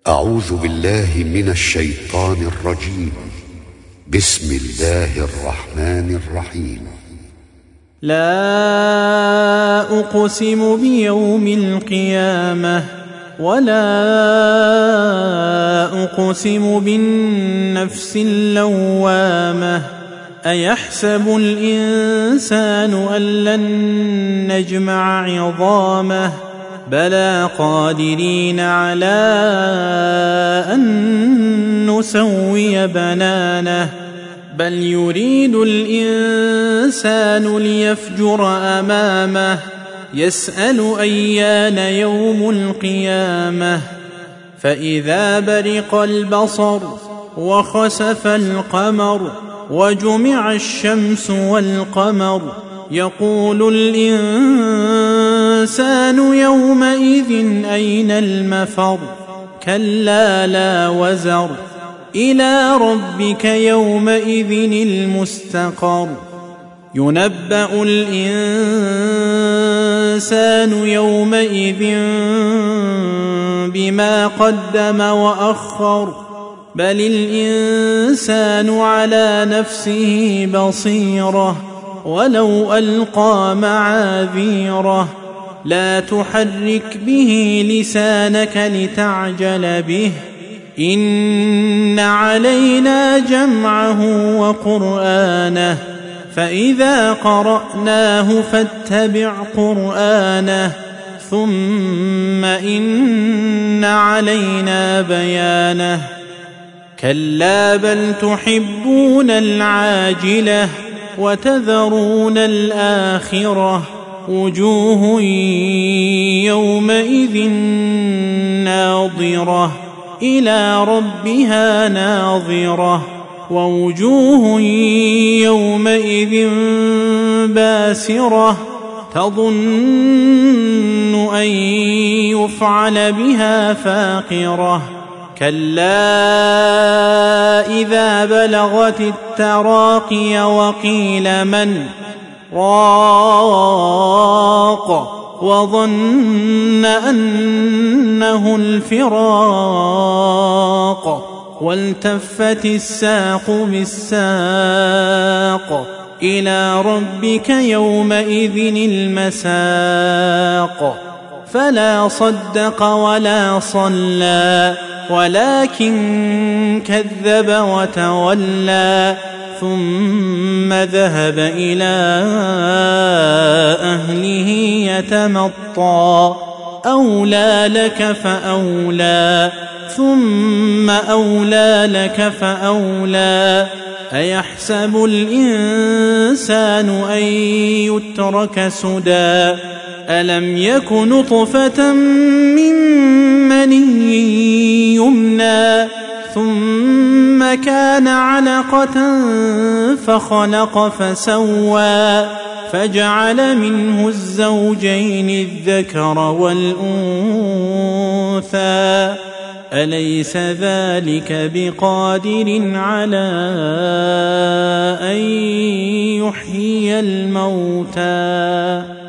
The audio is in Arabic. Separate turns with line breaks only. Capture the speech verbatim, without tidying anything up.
أعوذ بالله من الشيطان الرجيم. بسم الله الرحمن الرحيم.
لا أقسم بيوم القيامة ولا أقسم بالنفس اللوامة أيحسب الإنسان أن لن نجمع عظامه بلى قادرين على أن نسوي بنانه بل يريد الإنسان ليفجر أمامه يسأل أيان يوم القيامة فإذا برق البصر وخسف القمر وجمع الشمس والقمر يقول الإنسان يومئذ أين المفر كلا لا وزر إلى ربك يومئذ المستقر ينبأ الإنسان يومئذ بما قدم وأخر بل الإنسان على نفسه بصيرة ولو ألقى معاذيره لا تحرك به لسانك لتعجل به إن علينا جمعه وقرآنه فإذا قرأناه فاتبع قرآنه ثم إن علينا بيانه كلا بل تحبون العاجلة وتذرون الآخرة وجوه يومئذ ناظرة إلى ربها ناظرة ووجوه يومئذ باسرة تظن أن يفعل بها فاقرة كلا إذا بلغت التراقي وقيل من راق وظن أنه الفراق والتفت الساق بالساق إلى ربك يومئذ المساق فلا صدق ولا صلى ولكن كذب وتولى ثم ذهب إلى أهله يتمطى أولى لك فأولى ثم أولى لك فأولى أيحسب الإنسان أن يترك سدى ألم يك نطفة من مني يمنى ثم كان علقة فخلق فسوى فجعل منه الزوجين الذكر والأنثى أليس ذلك بقادر على أن يحيي الموتى